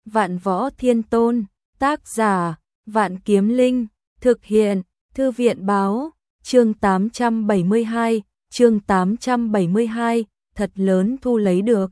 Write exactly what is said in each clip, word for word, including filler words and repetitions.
Vạn Võ Thiên Tôn, tác giả, Vạn Kiếm Linh, thực hiện, Thư viện báo, chương tám trăm bảy mươi hai, chương tám trăm bảy mươi hai, thật lớn thu lấy được.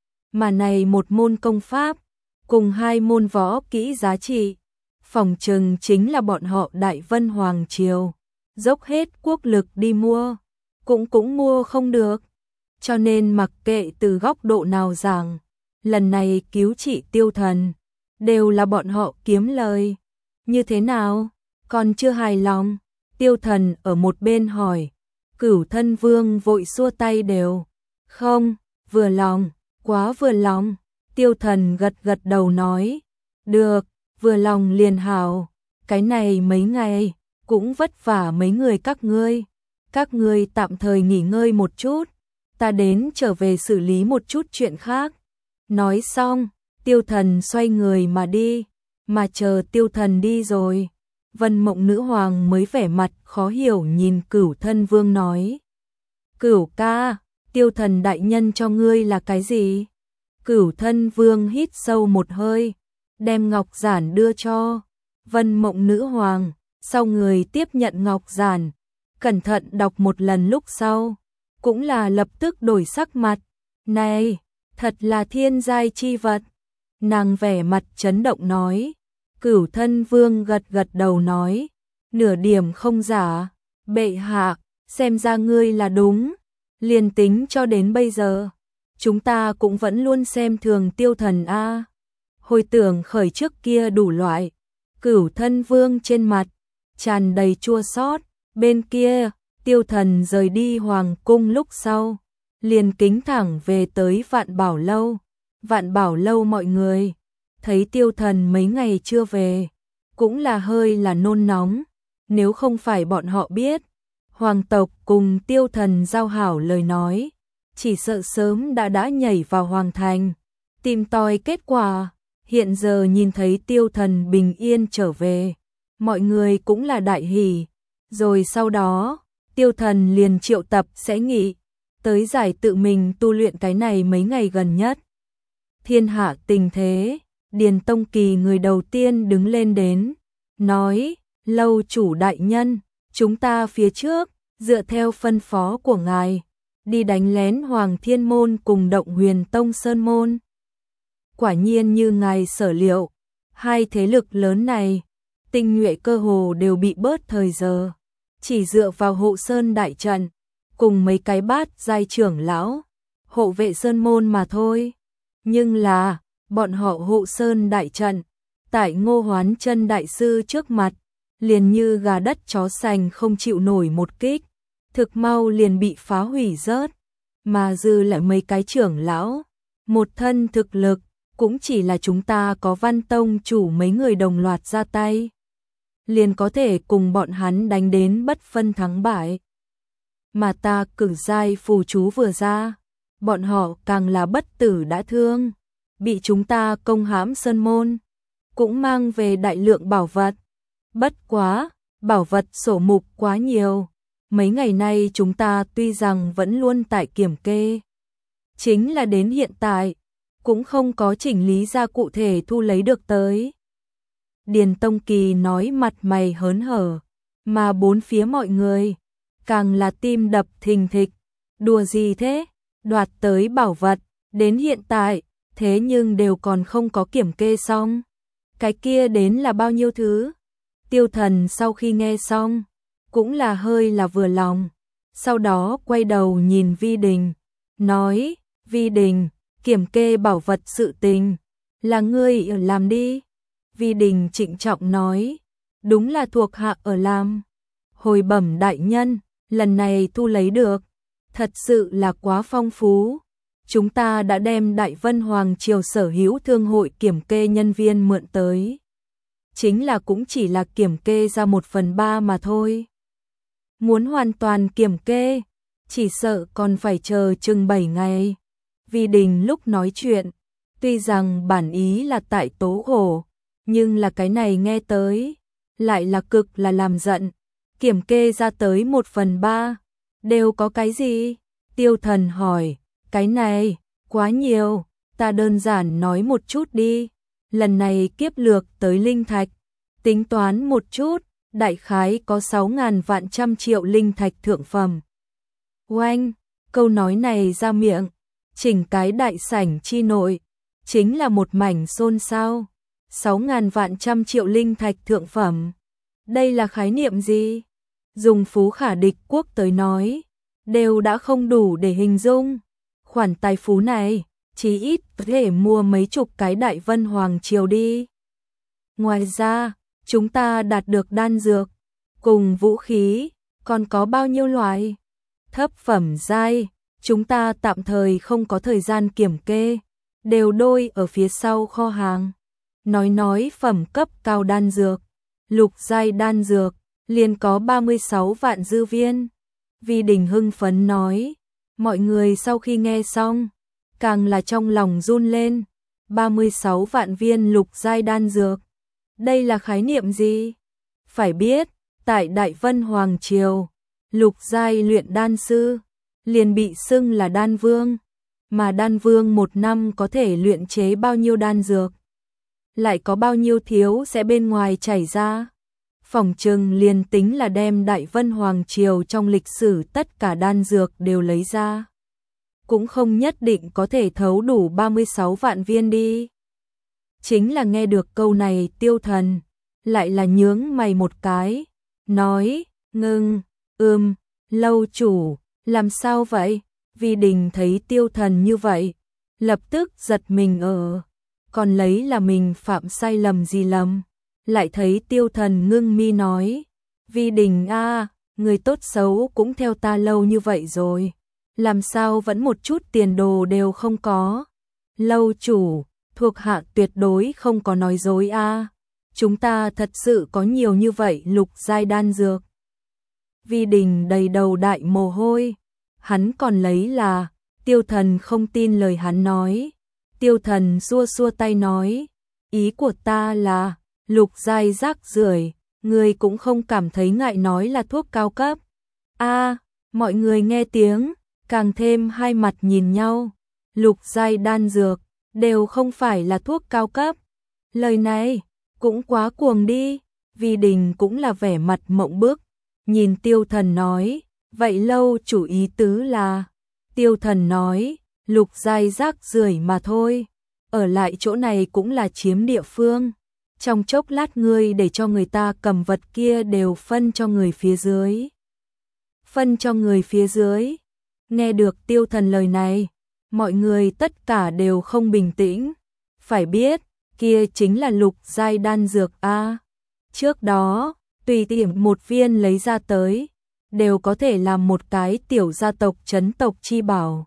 Mà này một môn công pháp, cùng hai môn võ kỹ giá trị, phòng trừng chính là bọn họ Đại Vân Hoàng Triều, dốc hết quốc lực đi mua, cũng cũng mua không được. Cho nên mặc kệ từ góc độ nào giảng, lần này cứu trị Tiêu Thần, đều là bọn họ kiếm lời. Như thế nào? Còn chưa hài lòng? Tiêu Thần ở một bên hỏi. Cửu Thân Vương vội xua tay đều. Không, vừa lòng, quá vừa lòng. Tiêu Thần gật gật đầu nói. Được, vừa lòng liền hảo. Cái này mấy ngày, cũng vất vả mấy người các ngươi. Các ngươi tạm thời nghỉ ngơi một chút. Ta đến trở về xử lý một chút chuyện khác. Nói xong, Tiêu Thần xoay người mà đi. Mà chờ Tiêu Thần đi rồi, Vân Mộng Nữ Hoàng mới vẻ mặt khó hiểu nhìn Cửu Thân Vương nói. Cửu ca, Tiêu Thần đại nhân cho ngươi là cái gì? Cửu Thân Vương hít sâu một hơi, đem ngọc giản đưa cho Vân Mộng Nữ Hoàng, sau người tiếp nhận ngọc giản, cẩn thận đọc một lần lúc sau, cũng là lập tức đổi sắc mặt. Này, thật là thiên giai chi vật. Nàng vẻ mặt chấn động nói. Cửu Thân Vương gật gật đầu nói. Nửa điểm không giả. Bệ hạ, xem ra ngươi là đúng. Liền tính cho đến bây giờ, chúng ta cũng vẫn luôn xem thường Tiêu Thần a. Hồi tưởng khởi trước kia đủ loại. Cửu Thân Vương trên mặt tràn đầy chua xót. Bên kia, Tiêu Thần rời đi hoàng cung lúc sau, liền kính thẳng về tới Vạn Bảo Lâu. Vạn Bảo Lâu mọi người thấy Tiêu Thần mấy ngày chưa về, cũng là hơi là nôn nóng. Nếu không phải bọn họ biết hoàng tộc cùng Tiêu Thần giao hảo lời nói, chỉ sợ sớm đã đã nhảy vào hoàng thành tìm tòi kết quả. Hiện giờ nhìn thấy Tiêu Thần bình yên trở về, mọi người cũng là đại hỉ. Rồi sau đó, Tiêu Thần liền triệu tập sẽ nghị tới giải tự mình tu luyện cái này mấy ngày gần nhất. Thiên hạ tình thế, Điền Tông Kỳ người đầu tiên đứng lên đến, nói, lâu chủ đại nhân, chúng ta phía trước, dựa theo phân phó của ngài, đi đánh lén Hoàng Thiên Môn cùng Động Huyền Tông Sơn Môn. Quả nhiên như ngài sở liệu, hai thế lực lớn này, tinh nhuệ cơ hồ đều bị bớt thời giờ, chỉ dựa vào hộ sơn đại trận, cùng mấy cái bát giai trưởng lão, hộ vệ Sơn Môn mà thôi. Nhưng là, bọn họ hộ sơn đại trận, tại Ngô Hoán Chân đại sư trước mặt, liền như gà đất chó sành không chịu nổi một kích, thực mau liền bị phá hủy rớt, mà dư lại mấy cái trưởng lão, một thân thực lực, cũng chỉ là chúng ta có Văn Tông chủ mấy người đồng loạt ra tay, liền có thể cùng bọn hắn đánh đến bất phân thắng bại. Mà ta cửu giai phù chú vừa ra, bọn họ càng là bất tử đã thương, bị chúng ta công hãm Sơn Môn, cũng mang về đại lượng bảo vật. Bất quá, bảo vật sổ mục quá nhiều, mấy ngày nay chúng ta tuy rằng vẫn luôn tại kiểm kê, chính là đến hiện tại, cũng không có chỉnh lý ra cụ thể thu lấy được tới. Điền Tông Kỳ nói mặt mày hớn hở, mà bốn phía mọi người, càng là tim đập thình thịch. Đùa gì thế? Đoạt tới bảo vật, đến hiện tại, thế nhưng đều còn không có kiểm kê xong. Cái kia đến là bao nhiêu thứ? Tiêu Thần sau khi nghe xong, cũng là hơi là vừa lòng. Sau đó quay đầu nhìn Vi Đình, nói, Vi Đình, kiểm kê bảo vật sự tình, là ngươi ở làm đi. Vi Đình trịnh trọng nói, đúng là thuộc hạ ở làm. Hồi bẩm đại nhân, lần này thu lấy được, thật sự là quá phong phú. Chúng ta đã đem Đại Vân Hoàng Triều sở hữu thương hội kiểm kê nhân viên mượn tới. Chính là cũng chỉ là kiểm kê ra một phần ba mà thôi. Muốn hoàn toàn kiểm kê, chỉ sợ còn phải chờ chừng bảy ngày. Vi Đình lúc nói chuyện, tuy rằng bản ý là tại tố khổ, nhưng là cái này nghe tới, lại là cực là làm giận. Kiểm kê ra tới một phần ba, đều có cái gì? Tiêu Thần hỏi, cái này, quá nhiều, ta đơn giản nói một chút đi. lần này kiếp lược tới linh thạch, tính toán một chút, đại khái có sáu ngàn vạn trăm triệu linh thạch thượng phẩm. Oanh, câu nói này ra miệng, chỉnh cái đại sảnh chi nội, chính là một mảnh xôn xao. sáu ngàn vạn trăm triệu linh thạch thượng phẩm. Đây là khái niệm gì? Dùng phú khả địch quốc tới nói, đều đã không đủ để hình dung. Khoản tài phú này, chí ít có thể mua mấy chục cái Đại Vân Hoàng Triều đi. Ngoài ra, chúng ta đạt được đan dược, cùng vũ khí, còn có bao nhiêu loại? Thấp phẩm giai, chúng ta tạm thời không có thời gian kiểm kê, đều đôi ở phía sau kho hàng. Nói nói phẩm cấp cao đan dược, lục giai đan dược, liền có ba mươi sáu vạn dư viên. Vi Đình hưng phấn nói, mọi người sau khi nghe xong, càng là trong lòng run lên. ba mươi sáu vạn viên lục giai đan dược, đây là khái niệm gì? Phải biết, tại Đại Vân Hoàng Triều, lục giai luyện đan sư, liền bị xưng là đan vương, mà đan vương một năm có thể luyện chế bao nhiêu đan dược, lại có bao nhiêu thiếu sẽ bên ngoài chảy ra. Phỏng chừng liền tính là đem Đại Vân Hoàng Triều trong lịch sử tất cả đan dược đều lấy ra, cũng không nhất định có thể thấu đủ ba mươi sáu vạn viên đi. Chính là nghe được câu này Tiêu Thần, lại là nhướng mày một cái, nói, ngưng, ưm, lâu chủ, làm sao vậy? Vi Đình thấy Tiêu Thần như vậy, lập tức giật mình ở, còn lấy là mình phạm sai lầm gì lầm. Lại thấy Tiêu Thần ngưng mi nói, Vi Đình a, người tốt xấu cũng theo ta lâu như vậy rồi, làm sao vẫn một chút tiền đồ đều không có? Lâu chủ, thuộc hạ tuyệt đối không có nói dối a, chúng ta thật sự có nhiều như vậy lục giai đan dược. Vi Đình đầy đầu đại mồ hôi, hắn còn lấy là Tiêu Thần không tin lời hắn nói. Tiêu Thần xua xua tay nói, ý của ta là lục giai rác rưởi, người cũng không cảm thấy ngại nói là thuốc cao cấp. A, mọi người nghe tiếng, càng thêm hai mặt nhìn nhau. Lục giai đan dược đều không phải là thuốc cao cấp. Lời này cũng quá cuồng đi. Vi Đình cũng là vẻ mặt mộng bức, nhìn Tiêu Thần nói, vậy lâu chủ ý tứ là? Tiêu Thần nói, lục giai rác rưởi mà thôi, ở lại chỗ này cũng là chiếm địa phương. Trong chốc lát ngươi để cho người ta cầm vật kia đều phân cho người phía dưới. Phân cho người phía dưới. Nghe được Tiêu Thần lời này, mọi người tất cả đều không bình tĩnh. Phải biết, kia chính là lục giai đan dược a. Trước đó, tùy tiện một viên lấy ra tới, đều có thể làm một cái tiểu gia tộc trấn tộc chi bảo.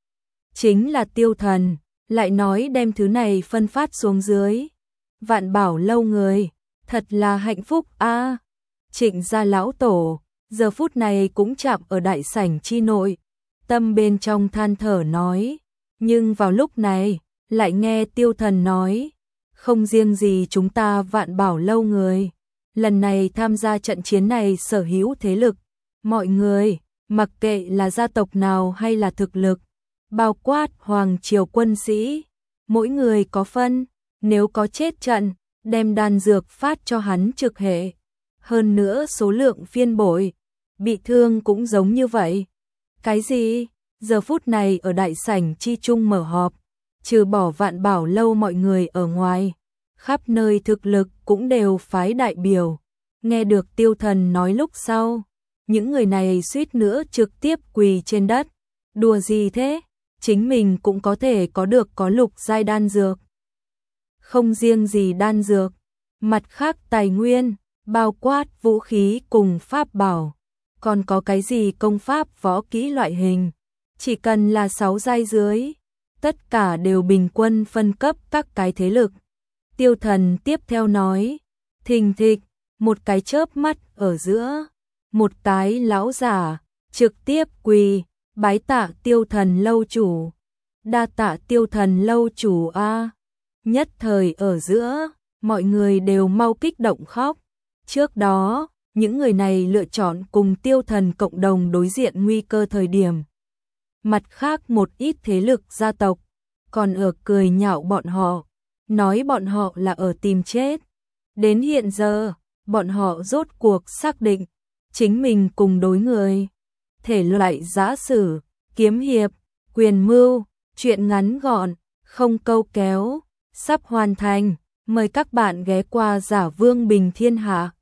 Chính là Tiêu Thần, lại nói đem thứ này phân phát xuống dưới. Vạn Bảo lâu người, thật là hạnh phúc a. Trịnh gia lão tổ, giờ phút này cũng chạm ở đại sảnh chi nội, tâm bên trong than thở nói, nhưng vào lúc này, lại nghe Tiêu Thần nói, không riêng gì chúng ta Vạn Bảo lâu người, lần này tham gia trận chiến này sở hữu thế lực, mọi người, mặc kệ là gia tộc nào hay là thực lực, bao quát hoàng triều quân sĩ, mỗi người có phân. Nếu có chết trận, đem đan dược phát cho hắn trực hệ. Hơn nữa số lượng phiên bội, bị thương cũng giống như vậy. Cái gì? Giờ phút này ở đại sảnh chi trung mở họp, trừ bỏ Vạn Bảo lâu mọi người ở ngoài, khắp nơi thực lực cũng đều phái đại biểu. Nghe được Tiêu Thần nói lúc sau, những người này suýt nữa trực tiếp quỳ trên đất. Đùa gì thế? Chính mình cũng có thể có được có lục giai đan dược. Không riêng gì đan dược, mặt khác tài nguyên, bao quát vũ khí cùng pháp bảo, còn có cái gì công pháp võ kỹ loại hình, chỉ cần là sáu giai dưới, tất cả đều bình quân phân cấp các cái thế lực. Tiêu Thần tiếp theo nói, thình thịch, một cái chớp mắt ở giữa, một cái lão giả trực tiếp quỳ, bái tạ Tiêu Thần lâu chủ, đa tạ Tiêu Thần lâu chủ a. Nhất thời ở giữa, mọi người đều mau kích động khóc. Trước đó, những người này lựa chọn cùng Tiêu Thần cộng đồng đối diện nguy cơ thời điểm. Mặt khác một ít thế lực gia tộc, còn ở cười nhạo bọn họ. nói bọn họ là ở tìm chết. Đến hiện giờ, bọn họ rốt cuộc xác định chính mình cùng đối người. Thể loại giã sử, kiếm hiệp, quyền mưu, truyện ngắn gọn, không câu kéo, sắp hoàn thành. Mời các bạn ghé qua Giả Vương Bình Thiên Hạ.